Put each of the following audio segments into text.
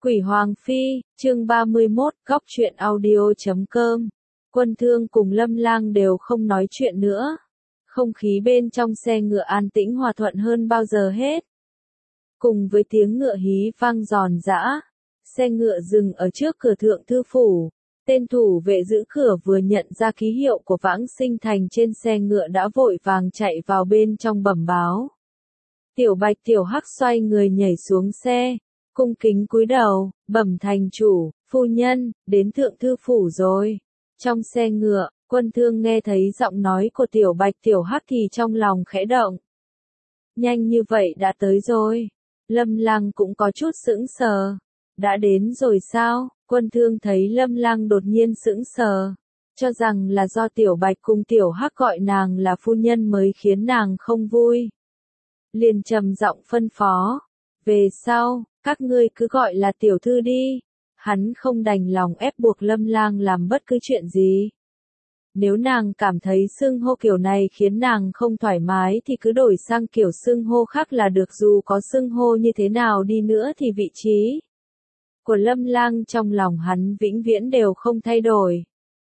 Quỷ Hoàng Phi, chương 31, góc truyện audio.com. Quân Thương cùng Lâm Lang đều không nói chuyện nữa. Không khí bên trong xe ngựa an tĩnh hòa thuận hơn bao giờ hết. Cùng với tiếng ngựa hí vang giòn giã, xe ngựa dừng ở trước cửa thượng thư phủ. Tên thủ vệ giữ cửa vừa nhận ra ký hiệu của Vãng Sinh Thành trên xe ngựa đã vội vàng chạy vào bên trong bẩm báo. Tiểu Bạch Tiểu Hắc xoay người nhảy xuống xe, cung kính cúi đầu, bẩm thành chủ, phu nhân, đến thượng thư phủ rồi. Trong xe ngựa, Quân Thương nghe thấy giọng nói của Tiểu Bạch Tiểu Hắc thì trong lòng khẽ động. Nhanh như vậy đã tới rồi. Lâm Lang cũng có chút sững sờ. Đã đến rồi sao? Quân Thương thấy Lâm Lang đột nhiên sững sờ, cho rằng là do Tiểu Bạch cùng Tiểu Hắc gọi nàng là phu nhân mới khiến nàng không vui. Liền trầm giọng phân phó, về sau, các ngươi cứ gọi là tiểu thư đi. Hắn không đành lòng ép buộc Lâm Lang làm bất cứ chuyện gì. Nếu nàng cảm thấy xưng hô kiểu này khiến nàng không thoải mái thì cứ đổi sang kiểu xưng hô khác là được, dù có xưng hô như thế nào đi nữa thì vị trí của Lâm Lang trong lòng hắn vĩnh viễn đều không thay đổi.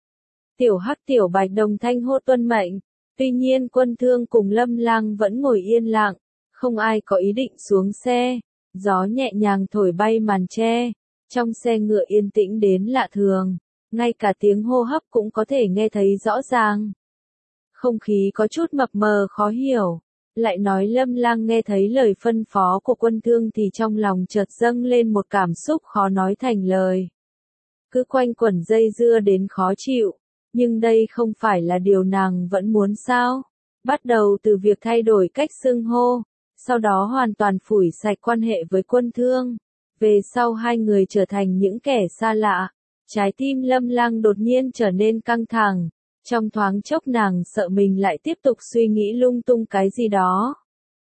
Tiểu Hắc Tiểu Bạch đồng thanh hô tuân mệnh, tuy nhiên Quân Thương cùng Lâm Lang vẫn ngồi yên lặng, không ai có ý định xuống xe. Gió nhẹ nhàng thổi bay màn che, trong xe ngựa yên tĩnh đến lạ thường, ngay cả tiếng hô hấp cũng có thể nghe thấy rõ ràng. Không khí có chút mập mờ khó hiểu, lại nói Lâm Lang nghe thấy lời phân phó của Quân Thương thì trong lòng chợt dâng lên một cảm xúc khó nói thành lời. Cứ quanh quẩn dây dưa đến khó chịu, nhưng đây không phải là điều nàng vẫn muốn sao? Bắt đầu từ việc thay đổi cách xưng hô, sau đó hoàn toàn phủi sạch quan hệ với Quân Thương. Về sau hai người trở thành những kẻ xa lạ. Trái tim Lâm Lang đột nhiên trở nên căng thẳng. Trong thoáng chốc nàng sợ mình lại tiếp tục suy nghĩ lung tung cái gì đó.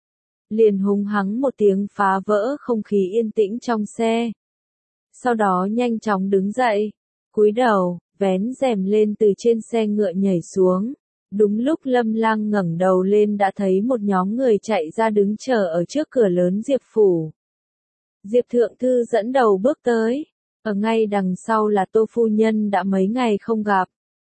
Liền hung hắng một tiếng phá vỡ không khí yên tĩnh trong xe. Sau đó nhanh chóng đứng dậy, cúi đầu, vén rèm lên từ trên xe ngựa nhảy xuống. Đúng lúc Lâm Lang ngẩng đầu lên đã thấy một nhóm người chạy ra đứng chờ ở trước cửa lớn Diệp phủ. Diệp thượng thư dẫn đầu bước tới, ở ngay đằng sau là Tô phu nhân đã mấy ngày không gặp.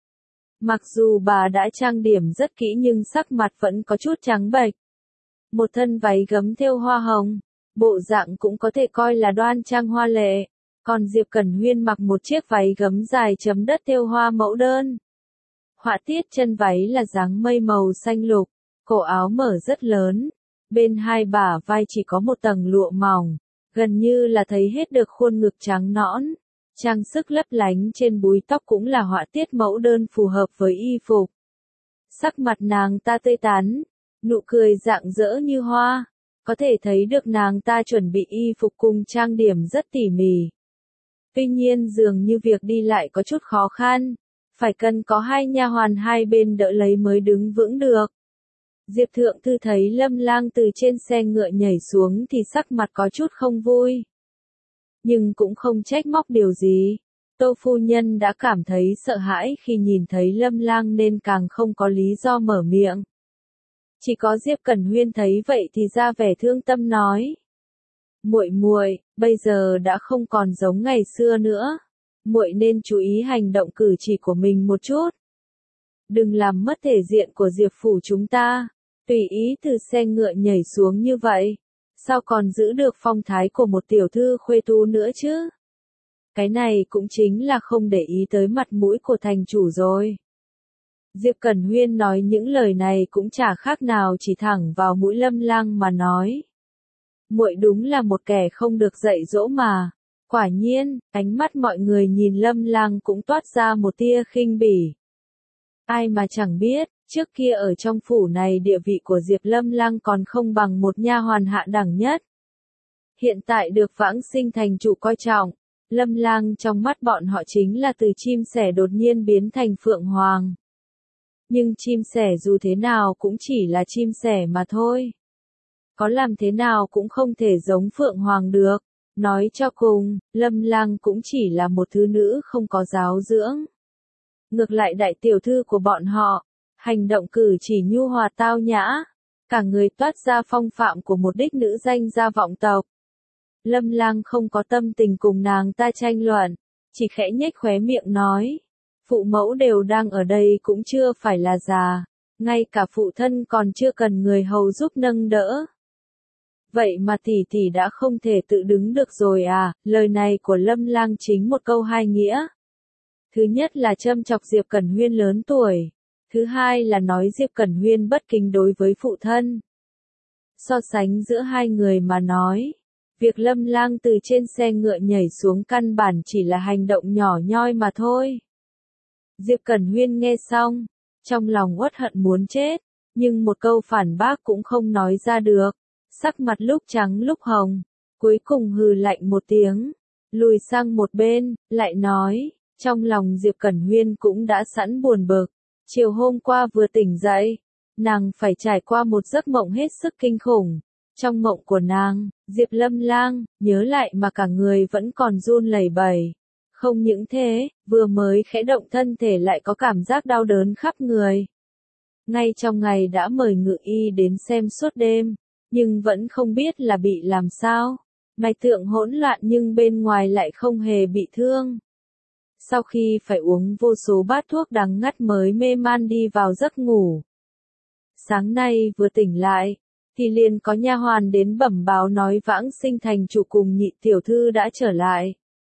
Mặc dù bà đã trang điểm rất kỹ nhưng sắc mặt vẫn có chút trắng bệch. Một thân váy gấm thêu hoa hồng, bộ dạng cũng có thể coi là đoan trang hoa lệ, còn Diệp Cẩn Huyên mặc một chiếc váy gấm dài chấm đất thêu hoa mẫu đơn. Họa tiết chân váy là dáng mây màu xanh lục, cổ áo mở rất lớn, bên hai bả vai chỉ có một tầng lụa mỏng, gần như là thấy hết được khuôn ngực trắng nõn. Trang sức lấp lánh trên búi tóc cũng là họa tiết mẫu đơn phù hợp với y phục. Sắc mặt nàng ta tươi tắn, nụ cười rạng rỡ như hoa, có thể thấy được nàng ta chuẩn bị y phục cùng trang điểm rất tỉ mỉ. Tuy nhiên dường như việc đi lại có chút khó khăn, phải cần có hai nha hoàn hai bên đỡ lấy mới đứng vững được. Diệp thượng thư thấy Lâm Lang từ trên xe ngựa nhảy xuống thì sắc mặt có chút không vui. Nhưng cũng không trách móc điều gì. Tô phu nhân đã cảm thấy sợ hãi khi nhìn thấy Lâm Lang nên càng không có lý do mở miệng. Chỉ có Diệp Cẩn Huyên thấy vậy thì ra vẻ thương tâm nói: "Muội muội, bây giờ đã không còn giống ngày xưa nữa, muội nên chú ý hành động cử chỉ của mình một chút. Đừng làm mất thể diện của Diệp phủ chúng ta, tùy ý từ xe ngựa nhảy xuống như vậy, sao còn giữ được phong thái của một tiểu thư khuê tú nữa chứ? Cái này cũng chính là không để ý tới mặt mũi của thành chủ rồi." Diệp Cẩn Huyên nói những lời này cũng chả khác nào chỉ thẳng vào mũi Lâm Lang mà nói. Muội đúng là một kẻ không được dạy dỗ mà. Quả nhiên, ánh mắt mọi người nhìn Lâm Lang cũng toát ra một tia khinh bỉ. Ai mà chẳng biết, trước kia ở trong phủ này địa vị của Diệp Lâm Lang còn không bằng một nha hoàn hạ đẳng nhất. Hiện tại được Vãng Sinh Thành chủ coi trọng, Lâm Lang trong mắt bọn họ chính là từ chim sẻ đột nhiên biến thành phượng hoàng. Nhưng chim sẻ dù thế nào cũng chỉ là chim sẻ mà thôi. Có làm thế nào cũng không thể giống phượng hoàng được. Nói cho cùng, Lâm Lang cũng chỉ là một thứ nữ không có giáo dưỡng. Ngược lại đại tiểu thư của bọn họ, hành động cử chỉ nhu hòa tao nhã, cả người toát ra phong phạm của một đích nữ danh gia vọng tộc. Lâm Lang không có tâm tình cùng nàng ta tranh luận, chỉ khẽ nhếch khóe miệng nói. Phụ mẫu đều đang ở đây cũng chưa phải là già, ngay cả phụ thân còn chưa cần người hầu giúp nâng đỡ. Vậy mà tỷ tỷ đã không thể tự đứng được rồi à, lời này của Lâm Lang chính một câu hai nghĩa. Thứ nhất là châm chọc Diệp Cẩn Huyên lớn tuổi, thứ hai là nói Diệp Cẩn Huyên bất kính đối với phụ thân. So sánh giữa hai người mà nói, việc Lâm Lang từ trên xe ngựa nhảy xuống căn bản chỉ là hành động nhỏ nhoi mà thôi. Diệp Cẩn Huyên nghe xong, trong lòng uất hận muốn chết, nhưng một câu phản bác cũng không nói ra được, sắc mặt lúc trắng lúc hồng, cuối cùng hừ lạnh một tiếng, lùi sang một bên, lại nói, trong lòng Diệp Cẩn Huyên cũng đã sẵn buồn bực, chiều hôm qua vừa tỉnh dậy, nàng phải trải qua một giấc mộng hết sức kinh khủng. Trong mộng của nàng, Diệp Lâm Lang, nhớ lại mà cả người vẫn còn run lẩy bẩy. Không những thế, vừa mới khẽ động thân thể lại có cảm giác đau đớn khắp người. Ngay trong ngày đã mời ngự y đến xem suốt đêm, nhưng vẫn không biết là bị làm sao. Mạch tượng hỗn loạn nhưng bên ngoài lại không hề bị thương. Sau khi phải uống vô số bát thuốc đắng ngắt mới mê man đi vào giấc ngủ. Sáng nay vừa tỉnh lại, thì liền có nha hoàn đến bẩm báo nói Vãng Sinh thành chủ cùng nhị tiểu thư đã trở lại.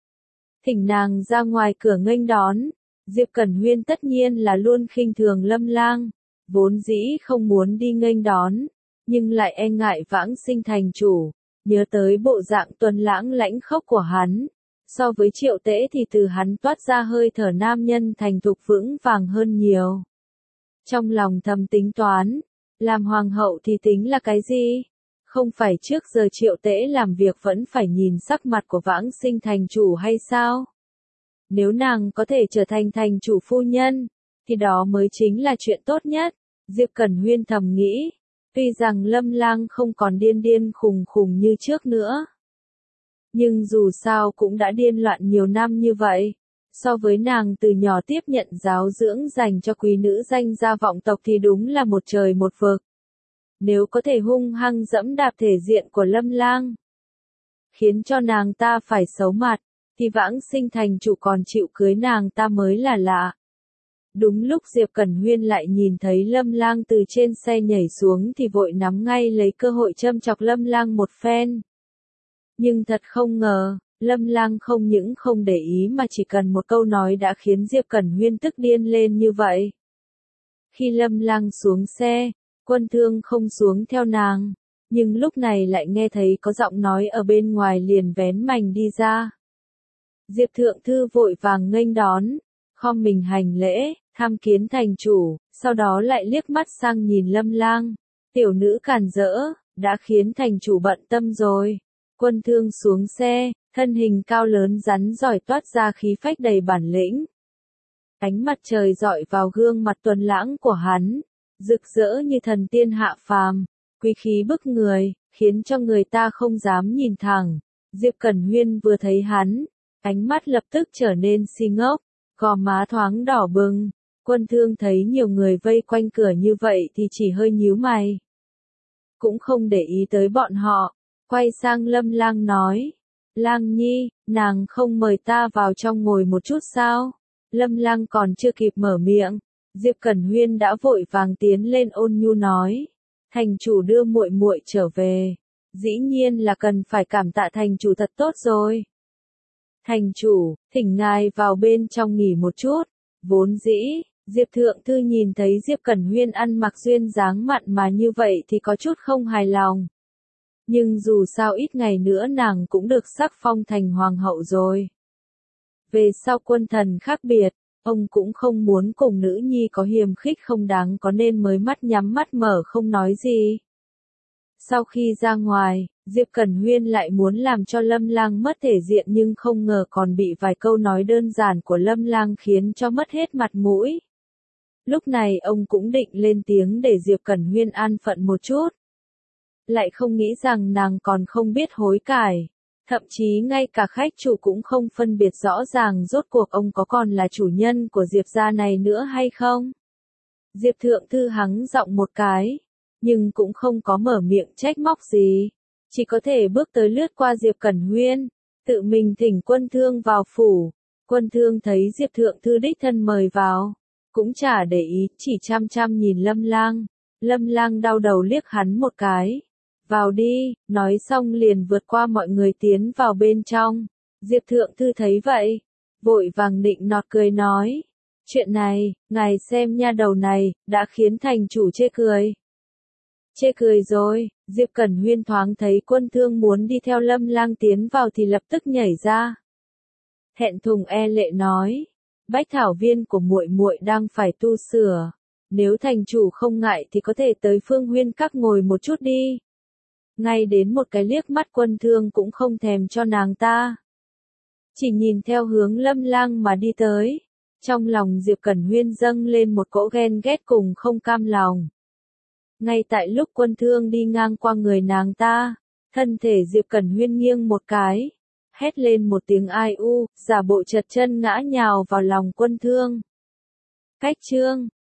Thỉnh nàng ra ngoài cửa nghênh đón. Diệp Cẩn Huyên tất nhiên là luôn khinh thường Lâm Lang, vốn dĩ không muốn đi nghênh đón, nhưng lại e ngại Vãng Sinh thành chủ, nhớ tới bộ dạng tuấn lãng lãnh khốc của hắn. So với Triệu Tễ thì từ hắn toát ra hơi thở nam nhân thành thục vững vàng hơn nhiều. Trong lòng thầm tính toán, làm hoàng hậu thì tính là cái gì? Không phải trước giờ Triệu Tễ làm việc vẫn phải nhìn sắc mặt của Vãng Sinh thành chủ hay sao? Nếu nàng có thể trở thành thành chủ phu nhân, thì đó mới chính là chuyện tốt nhất. Diệp Cẩn Huyên thầm nghĩ, tuy rằng Lâm Lang không còn điên điên khùng khùng như trước nữa. Nhưng dù sao cũng đã điên loạn nhiều năm như vậy. So với nàng từ nhỏ tiếp nhận giáo dưỡng dành cho quý nữ danh gia vọng tộc thì đúng là một trời một vực. Nếu có thể hung hăng dẫm đạp thể diện của Lâm Lang, khiến cho nàng ta phải xấu mặt, thì Vãng Sinh thành chủ còn chịu cưới nàng ta mới là lạ. Đúng lúc Diệp Cẩn Huyên lại nhìn thấy Lâm Lang từ trên xe nhảy xuống thì vội nắm ngay lấy cơ hội châm chọc Lâm Lang một phen. Nhưng thật không ngờ, Lâm Lang không những không để ý mà chỉ cần một câu nói đã khiến Diệp Cẩn Huyên tức điên lên như vậy. Khi Lâm Lang xuống xe, Quân Thương không xuống theo nàng, nhưng lúc này lại nghe thấy có giọng nói ở bên ngoài liền vén mành đi ra. Diệp Thượng Thư vội vàng nghênh đón, khom mình hành lễ, tham kiến thành chủ, sau đó lại liếc mắt sang nhìn Lâm Lang. Tiểu nữ càn rỡ, đã khiến thành chủ bận tâm rồi. Quân Thương xuống xe, thân hình cao lớn rắn giỏi toát ra khí phách đầy bản lĩnh. Ánh mặt trời dọi vào gương mặt tuấn lãng của hắn, rực rỡ như thần tiên hạ phàm, quý khí bức người, khiến cho người ta không dám nhìn thẳng. Diệp Cẩn Huyên vừa thấy hắn, ánh mắt lập tức trở nên si ngốc, gò má thoáng đỏ bừng. Quân Thương thấy nhiều người vây quanh cửa như vậy thì chỉ hơi nhíu mày. Cũng không để ý tới bọn họ, quay sang Lâm Lang nói, Lang Nhi, nàng không mời ta vào trong ngồi một chút sao? Lâm Lang còn chưa kịp mở miệng, Diệp Cẩn Huyên đã vội vàng tiến lên ôn nhu nói, thành chủ đưa muội muội trở về, dĩ nhiên là cần phải cảm tạ thành chủ thật tốt rồi. Thành chủ, thỉnh ngài vào bên trong nghỉ một chút. Vốn dĩ, Diệp Thượng Thư nhìn thấy Diệp Cẩn Huyên ăn mặc duyên dáng mặn mà như vậy thì có chút không hài lòng. Nhưng dù sao ít ngày nữa nàng cũng được sắc phong thành hoàng hậu rồi. Về sau quân thần khác biệt, ông cũng không muốn cùng nữ nhi có hiềm khích không đáng có nên mới mắt nhắm mắt mở không nói gì. Sau khi ra ngoài, Diệp Cẩn Huyên lại muốn làm cho Lâm Lang mất thể diện nhưng không ngờ còn bị vài câu nói đơn giản của Lâm Lang khiến cho mất hết mặt mũi. Lúc này ông cũng định lên tiếng để Diệp Cẩn Huyên an phận một chút. Lại không nghĩ rằng nàng còn không biết hối cải. Thậm chí ngay cả khách chủ cũng không phân biệt rõ ràng rốt cuộc ông có còn là chủ nhân của Diệp gia này nữa hay không. Diệp Thượng Thư hắng giọng một cái, nhưng cũng không có mở miệng trách móc gì. chỉ có thể bước tới lướt qua Diệp Cẩn Huyên, tự mình thỉnh Quân Thương vào phủ. Quân Thương thấy Diệp Thượng Thư đích thân mời vào, cũng chả để ý, chỉ chăm chăm nhìn Lâm Lang. Lâm Lang đau đầu liếc hắn một cái. Vào đi, nói xong liền vượt qua mọi người tiến vào bên trong. Diệp Thượng Thư thấy vậy, vội vàng nịnh nọt cười nói. Chuyện này, ngài xem nha, đầu này, đã khiến thành chủ chê cười. Chê cười rồi, Diệp Cẩn Huyên thoáng thấy Quân Thương muốn đi theo Lâm Lang tiến vào thì lập tức nhảy ra. Thẹn thùng e lệ nói, bách thảo viên của muội muội đang phải tu sửa, nếu thành chủ không ngại thì có thể tới Phương Huyên các ngồi một chút đi. Ngay đến một cái liếc mắt Quân Thương cũng không thèm cho nàng ta, chỉ nhìn theo hướng Lâm Lang mà đi tới. Trong lòng Diệp Cẩn Huyên dâng lên một cỗ ghen ghét cùng không cam lòng. Ngay tại lúc Quân Thương đi ngang qua người nàng ta, thân thể Diệp Cẩn Huyên nghiêng một cái, hét lên một tiếng ai u, giả bộ trật chân ngã nhào vào lòng Quân Thương. Cách chương